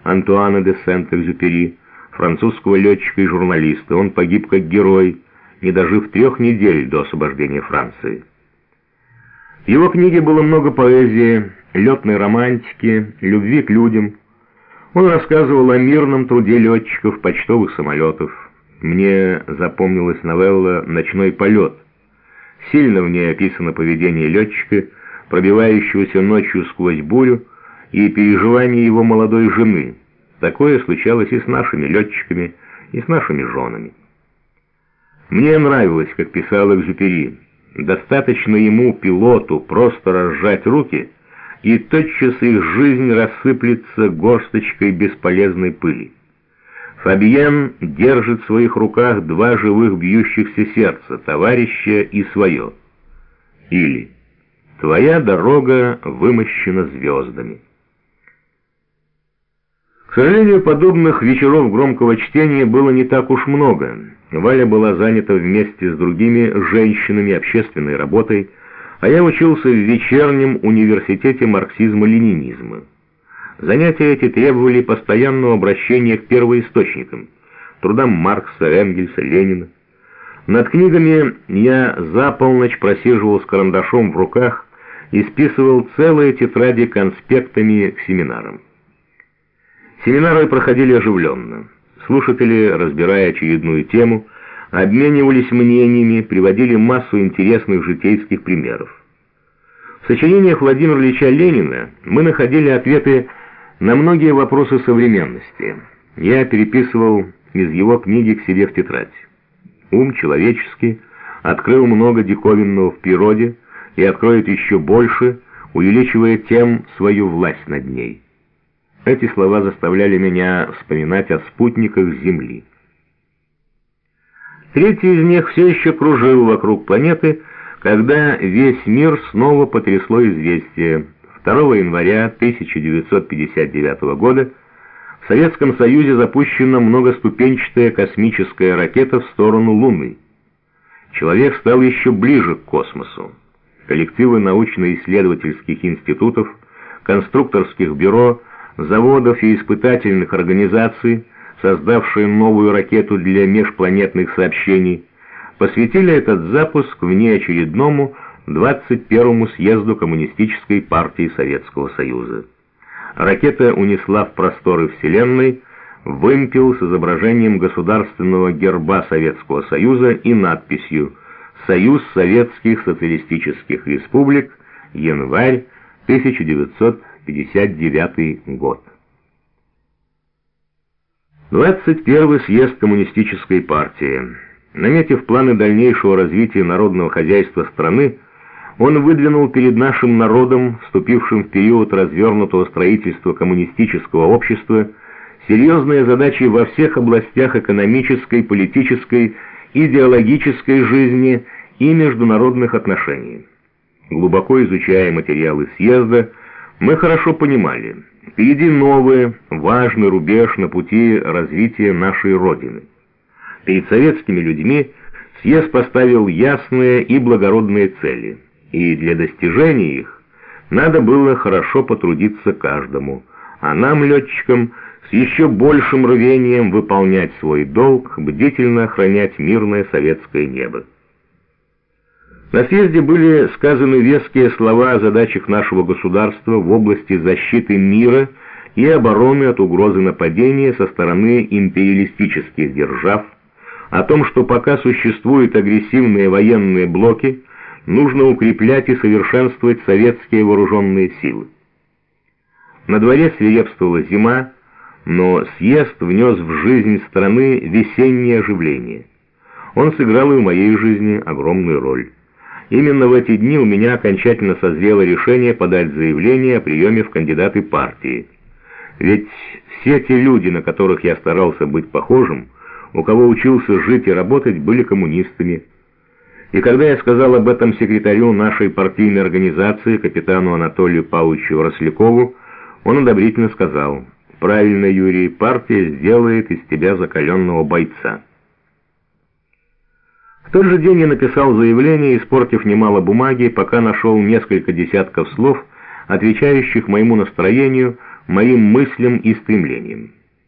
Антуана де Сент-Экзюпери, французского летчика и журналиста. Он погиб как герой, не дожив 3 недель до освобождения Франции. В его книге было много поэзии, летной романтики, любви к людям. Он рассказывал о мирном труде летчиков почтовых самолетов. Мне запомнилась новелла «Ночной полет». Сильно в ней описано поведение летчика, пробивающегося ночью сквозь бурю, и переживания его молодой жены. Такое случалось и с нашими летчиками, и с нашими женами. Мне нравилось, как писал Экзюпери. Достаточно ему, пилоту, просто разжать руки, и тотчас их жизнь рассыплется горсточкой бесполезной пыли. Фабьен держит в своих руках 2 живых бьющихся сердца, товарища и свое. Или «Твоя дорога вымощена звездами». К сожалению, подобных вечеров громкого чтения было не так уж много. Валя была занята вместе с другими женщинами общественной работой, а я учился в вечернем университете марксизма-ленинизма. Занятия эти требовали постоянного обращения к первоисточникам, трудам Маркса, Энгельса, Ленина. Над книгами я за полночь просиживал с карандашом в руках и списывал целые тетради конспектами к семинарам. Семинары проходили оживленно. Слушатели, разбирая очередную тему, обменивались мнениями, приводили массу интересных житейских примеров. В сочинениях Владимира Ильича Ленина мы находили ответы на многие вопросы современности. Я переписывал из его книги к себе в тетрадь. Ум человеческий открыл много диковинного в природе и откроет еще больше, увеличивая тем свою власть над ней. Эти слова заставляли меня вспоминать о спутниках Земли. Третий из них все еще кружил вокруг планеты, когда весь мир снова потрясло известие. 2 января 1959 года в Советском Союзе запущена многоступенчатая космическая ракета в сторону Луны. Человек стал еще ближе к космосу. Коллективы научно-исследовательских институтов, конструкторских бюро, заводов и испытательных организаций, создавшие новую ракету для межпланетных сообщений, посвятили этот запуск внеочередному 21-му съезду Коммунистической партии Советского Союза. Ракета унесла в просторы Вселенной вымпел с изображением государственного герба Советского Союза и надписью «Союз Советских Социалистических Республик, январь 1959 год». 21-й съезд Коммунистической партии. Наметив планы дальнейшего развития народного хозяйства страны, он выдвинул перед нашим народом, вступившим в период развернутого строительства коммунистического общества, серьезные задачи во всех областях экономической, политической, идеологической жизни и международных отношений. Глубоко изучая материалы съезда, мы хорошо понимали, впереди новый, важный рубеж на пути развития нашей Родины. Перед советскими людьми съезд поставил ясные и благородные цели, и для достижения их надо было хорошо потрудиться каждому, а нам, летчикам, с еще большим рвением выполнять свой долг, бдительно охранять мирное советское небо. На съезде были сказаны веские слова о задачах нашего государства в области защиты мира и обороны от угрозы нападения со стороны империалистических держав, о том, что пока существуют агрессивные военные блоки, нужно укреплять и совершенствовать советские вооруженные силы. На дворе свирепствовала зима, но съезд внес в жизнь страны весеннее оживление. Он сыграл и в моей жизни огромную роль. Именно в эти дни у меня окончательно созрело решение подать заявление о приеме в кандидаты партии. Ведь все те люди, на которых я старался быть похожим, у кого учился жить и работать, были коммунистами. И когда я сказал об этом секретарю нашей партийной организации, капитану Анатолию Павловичу Рослякову, он одобрительно сказал: «Правильно, Юрий, партия сделает из тебя закаленного бойца». В тот же день я написал заявление, испортив немало бумаги, пока нашел несколько десятков слов, отвечающих моему настроению, моим мыслям и стремлениям.